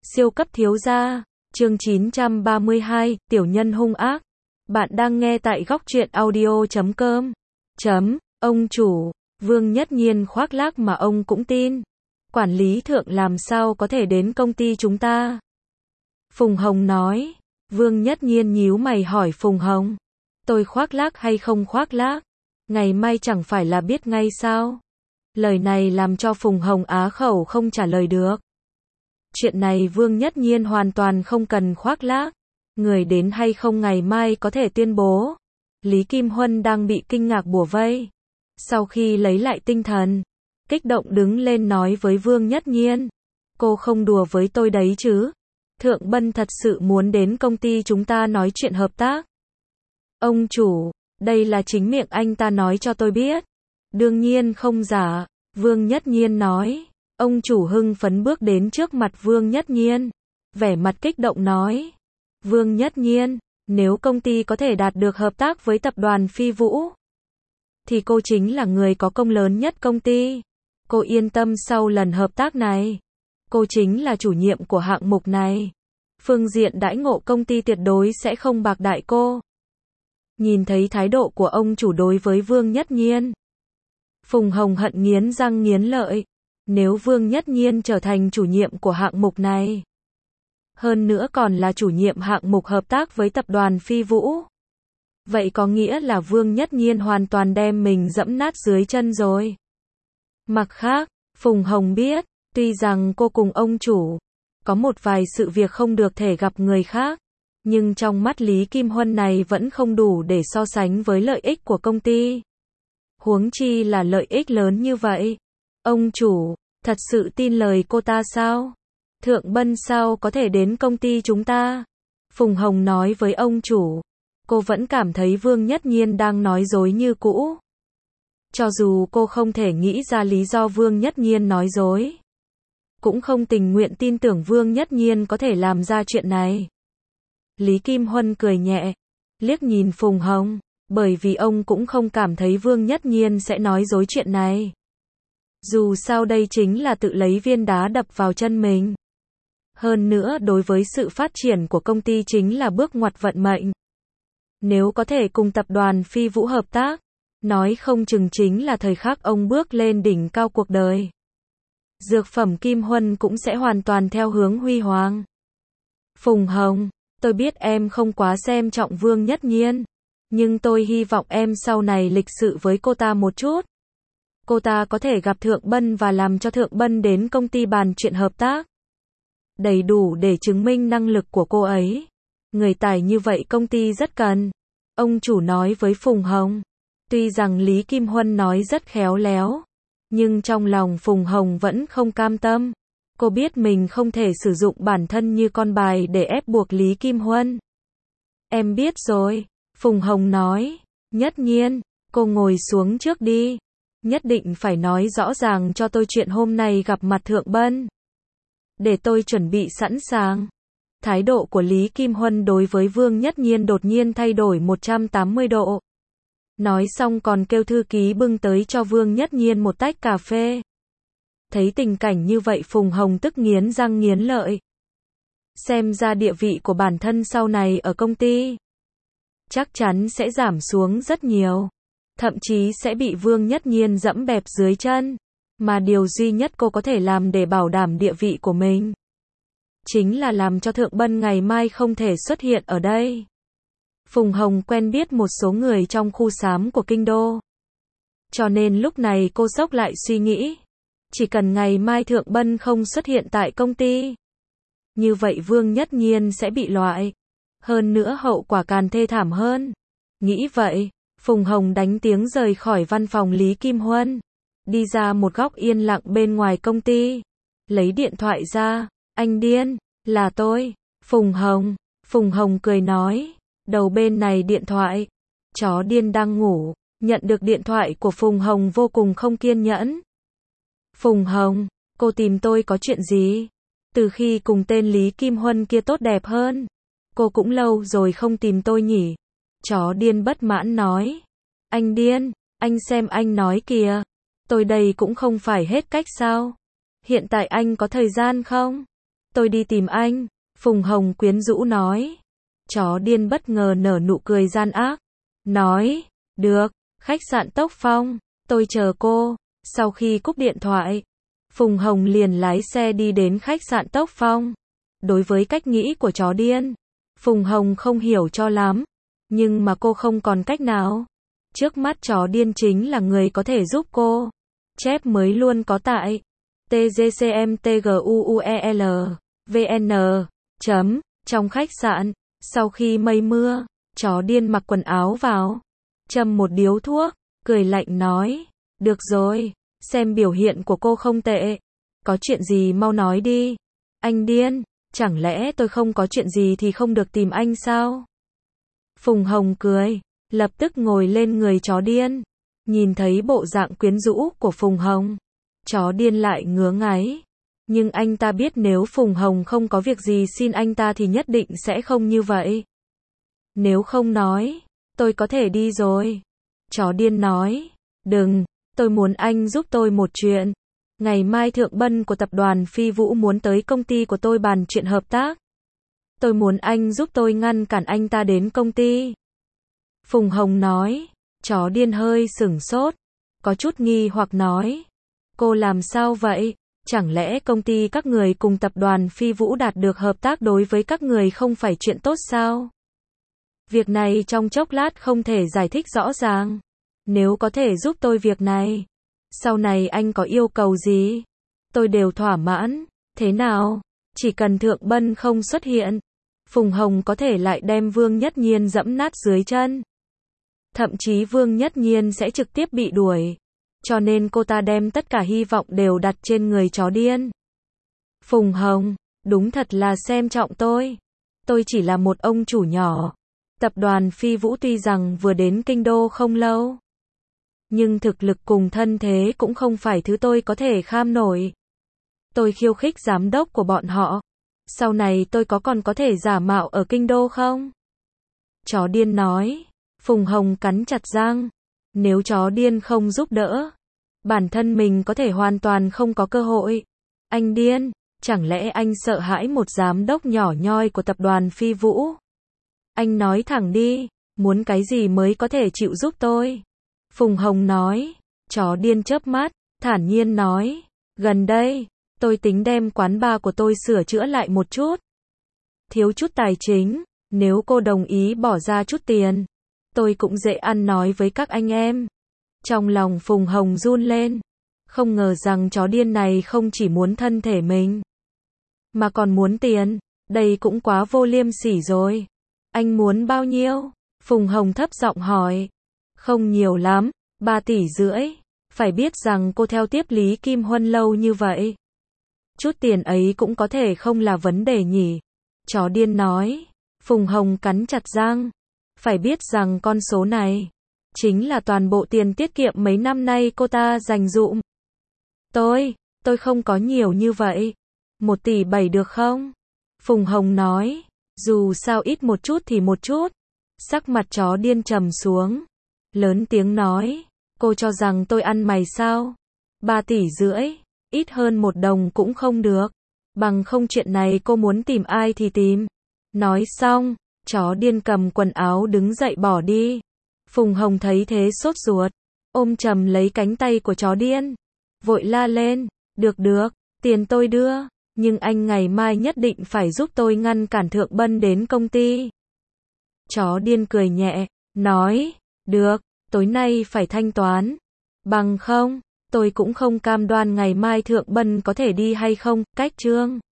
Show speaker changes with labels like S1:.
S1: Siêu cấp thiếu gia, chương 932, tiểu nhân hung ác. Bạn đang nghe tại góc truyện audio.com. Ông chủ, Vương Nhất Nhiên khoác lác mà ông cũng tin. Quản lý thượng làm sao có thể đến công ty chúng ta? Phùng Hồng nói. Vương Nhất Nhiên nhíu mày hỏi Phùng Hồng. Tôi khoác lác hay không khoác lác? Ngày mai chẳng phải là biết ngay sao? Lời này làm cho Phùng Hồng á khẩu không trả lời được. Chuyện này Vương Nhất Nhiên hoàn toàn không cần khoác lác. Người đến hay không ngày mai có thể tuyên bố. Lý Kim Huân đang bị kinh ngạc bủa vây. Sau khi lấy lại tinh thần, kích động đứng lên nói với Vương Nhất Nhiên. Cô không đùa với tôi đấy chứ? Thượng Bân thật sự muốn đến công ty chúng ta nói chuyện hợp tác. Ông chủ, đây là chính miệng anh ta nói cho tôi biết. Đương nhiên không giả, Vương Nhất Nhiên nói. Ông chủ hưng phấn bước đến trước mặt Vương Nhất Nhiên. Vẻ mặt kích động nói. Vương Nhất Nhiên, nếu công ty có thể đạt được hợp tác với tập đoàn Phi Vũ, thì cô chính là người có công lớn nhất công ty. Cô yên tâm sau lần hợp tác này. Cô chính là chủ nhiệm của hạng mục này. Phương diện đãi ngộ công ty tuyệt đối sẽ không bạc đãi cô. Nhìn thấy thái độ của ông chủ đối với Vương Nhất Nhiên, Phùng Hồng hận nghiến răng nghiến lợi. Nếu Vương Nhất Nhiên trở thành chủ nhiệm của hạng mục này, hơn nữa còn là chủ nhiệm hạng mục hợp tác với tập đoàn Phi Vũ, vậy có nghĩa là Vương Nhất Nhiên hoàn toàn đem mình dẫm nát dưới chân rồi. Mặt khác, Phùng Hồng biết, tuy rằng cô cùng ông chủ có một vài sự việc không được thể gặp người khác, nhưng trong mắt Lý Kim Huân này vẫn không đủ để so sánh với lợi ích của công ty. Huống chi là lợi ích lớn như vậy. Ông chủ, thật sự tin lời cô ta sao? Thượng Bân sao có thể đến công ty chúng ta? Phùng Hồng nói với ông chủ. Cô vẫn cảm thấy Vương Nhất Nhiên đang nói dối như cũ. Cho dù cô không thể nghĩ ra lý do Vương Nhất Nhiên nói dối, cũng không tình nguyện tin tưởng Vương Nhất Nhiên có thể làm ra chuyện này. Lý Kim Huân cười nhẹ, liếc nhìn Phùng Hồng, bởi vì ông cũng không cảm thấy Vương Nhất Nhiên sẽ nói dối chuyện này. Dù sao đây chính là tự lấy viên đá đập vào chân mình. Hơn nữa đối với sự phát triển của công ty chính là bước ngoặt vận mệnh. Nếu có thể cùng tập đoàn Phi Vũ hợp tác, nói không chừng chính là thời khắc ông bước lên đỉnh cao cuộc đời. Dược phẩm Kim Huân cũng sẽ hoàn toàn theo hướng huy hoàng. Phùng Hồng, tôi biết em không quá xem trọng Vương Nhất Nhiên, nhưng tôi hy vọng em sau này lịch sự với cô ta một chút. Cô ta có thể gặp Thượng Bân và làm cho Thượng Bân đến công ty bàn chuyện hợp tác. Đầy đủ để chứng minh năng lực của cô ấy. Người tài như vậy công ty rất cần. Ông chủ nói với Phùng Hồng. Tuy rằng Lý Kim Huân nói rất khéo léo, nhưng trong lòng Phùng Hồng vẫn không cam tâm. Cô biết mình không thể sử dụng bản thân như con bài để ép buộc Lý Kim Huân. Em biết rồi, Phùng Hồng nói. Nhất Nhiên, cô ngồi xuống trước đi. Nhất định phải nói rõ ràng cho tôi chuyện hôm nay gặp mặt Thượng Bân, để tôi chuẩn bị sẵn sàng. Thái độ của Lý Kim Huân đối với Vương Nhất Nhiên đột nhiên thay đổi 180 độ. Nói xong còn kêu thư ký bưng tới cho Vương Nhất Nhiên một tách cà phê. Thấy tình cảnh như vậy Phùng Hồng tức nghiến răng nghiến lợi. Xem ra địa vị của bản thân sau này ở công ty chắc chắn sẽ giảm xuống rất nhiều. Thậm chí sẽ bị Vương Nhất Nhiên dẫm bẹp dưới chân. Mà điều duy nhất cô có thể làm để bảo đảm địa vị của mình, chính là làm cho Thượng Bân ngày mai không thể xuất hiện ở đây. Phùng Hồng quen biết một số người trong khu xám của kinh đô. Cho nên lúc này cô sốc lại suy nghĩ. Chỉ cần ngày mai Thượng Bân không xuất hiện tại công ty, như vậy Vương Nhất Nhiên sẽ bị loại. Hơn nữa hậu quả càng thê thảm hơn. Nghĩ vậy, Phùng Hồng đánh tiếng rời khỏi văn phòng Lý Kim Huân. Đi ra một góc yên lặng bên ngoài công ty. Lấy điện thoại ra. Anh điên, là tôi. Phùng Hồng cười nói. Đầu bên này điện thoại. Chó điên đang ngủ. Nhận được điện thoại của Phùng Hồng vô cùng không kiên nhẫn. Phùng Hồng, cô tìm tôi có chuyện gì? Từ khi cùng tên Lý Kim Huân kia tốt đẹp hơn, cô cũng lâu rồi không tìm tôi nhỉ? Chó điên bất mãn nói. Anh điên, anh xem anh nói kìa. Tôi đây cũng không phải hết cách sao? Hiện tại anh có thời gian không? tôi đi tìm anh. Phùng Hồng quyến rũ nói. Chó điên bất ngờ nở nụ cười gian ác. Nói, được, khách sạn Tốc Phong, tôi chờ cô. Sau khi cúp điện thoại, Phùng Hồng liền lái xe đi đến khách sạn Tốc Phong. Đối với cách nghĩ của chó điên, Phùng Hồng không hiểu cho lắm. Nhưng mà cô không còn cách nào. Trước mắt chó điên chính là người có thể giúp cô. Chép mới luôn có tại tgcmtguuel vn. Trong khách sạn, sau khi mây mưa, chó điên mặc quần áo vào, châm một điếu thuốc, cười lạnh nói, được rồi, xem biểu hiện của cô không tệ. Có chuyện gì mau nói đi. Anh điên, chẳng lẽ tôi không có chuyện gì thì không được tìm anh sao? Phùng Hồng cười, lập tức ngồi lên người chó điên. Nhìn thấy bộ dạng quyến rũ của Phùng Hồng, chó điên lại ngứa ngáy. Nhưng anh ta biết nếu Phùng Hồng không có việc gì xin anh ta thì nhất định sẽ không như vậy. Nếu không nói, tôi có thể đi rồi. Chó điên nói, đừng, tôi muốn anh giúp tôi một chuyện. Ngày mai Thượng Bân của tập đoàn Phi Vũ muốn tới công ty của tôi bàn chuyện hợp tác. Tôi muốn anh giúp tôi ngăn cản anh ta đến công ty. Phùng Hồng nói, chó điên hơi sửng sốt, có chút nghi hoặc nói, cô làm sao vậy? Chẳng lẽ công ty các người cùng tập đoàn Phi Vũ đạt được hợp tác đối với các người không phải chuyện tốt sao? Việc này trong chốc lát không thể giải thích rõ ràng. Nếu có thể giúp tôi việc này, sau này anh có yêu cầu gì, tôi đều thỏa mãn. Thế nào? Chỉ cần Thượng Bân không xuất hiện, Phùng Hồng có thể lại đem Vương Nhất Nhiên dẫm nát dưới chân. Thậm chí Vương Nhất Nhiên sẽ trực tiếp bị đuổi. Cho nên cô ta đem tất cả hy vọng đều đặt trên người chó điên. Phùng Hồng, đúng thật là xem trọng tôi. Tôi chỉ là một ông chủ nhỏ. Tập đoàn Phi Vũ tuy rằng vừa đến kinh đô không lâu, nhưng thực lực cùng thân thế cũng không phải thứ tôi có thể kham nổi. Tôi khiêu khích giám đốc của bọn họ. Sau này tôi còn có thể giả mạo ở kinh đô không? Chó điên nói. Phùng Hồng cắn chặt răng. Nếu chó điên không giúp đỡ, bản thân mình có thể hoàn toàn không có cơ hội. Anh điên, chẳng lẽ anh sợ hãi một giám đốc nhỏ nhoi của tập đoàn Phi Vũ? Anh nói thẳng đi, muốn cái gì mới có thể chịu giúp tôi? Phùng Hồng nói. Chó điên chớp mắt, thản nhiên nói, gần đây, tôi tính đem quán bar của tôi sửa chữa lại một chút. Thiếu chút tài chính, nếu cô đồng ý bỏ ra chút tiền, tôi cũng dễ ăn nói với các anh em. Trong lòng Phùng Hồng run lên. Không ngờ rằng chó điên này không chỉ muốn thân thể mình, mà còn muốn tiền. Đây cũng quá vô liêm sỉ rồi. Anh muốn bao nhiêu? Phùng Hồng thấp giọng hỏi. Không nhiều lắm, 3,5 tỷ. Phải biết rằng cô theo tiếp Lý Kim Huân lâu như vậy. Chút tiền ấy cũng có thể không là vấn đề nhỉ? Chó điên nói. Phùng Hồng cắn chặt răng. Phải biết rằng con số này chính là toàn bộ tiền tiết kiệm mấy năm nay cô ta dành dụm. Tôi không có nhiều như vậy. 1,7 tỷ được không? Phùng Hồng nói. Dù sao ít một chút thì một chút. Sắc mặt chó điên trầm xuống. Lớn tiếng nói. Cô cho rằng tôi ăn mày sao? 3,5 tỷ, ít hơn 1 đồng cũng không được. Bằng không chuyện này cô muốn tìm ai thì tìm. Nói xong, chó điên cầm quần áo đứng dậy bỏ đi. Phùng Hồng thấy thế sốt ruột, ôm chầm lấy cánh tay của chó điên, vội la lên, được, tiền tôi đưa, nhưng anh ngày mai nhất định phải giúp tôi ngăn cản Thượng Bân đến công ty. Chó điên cười nhẹ, nói, được, tối nay phải thanh toán, bằng không, tôi cũng không cam đoan ngày mai Thượng Bân có thể đi hay không. Cách chương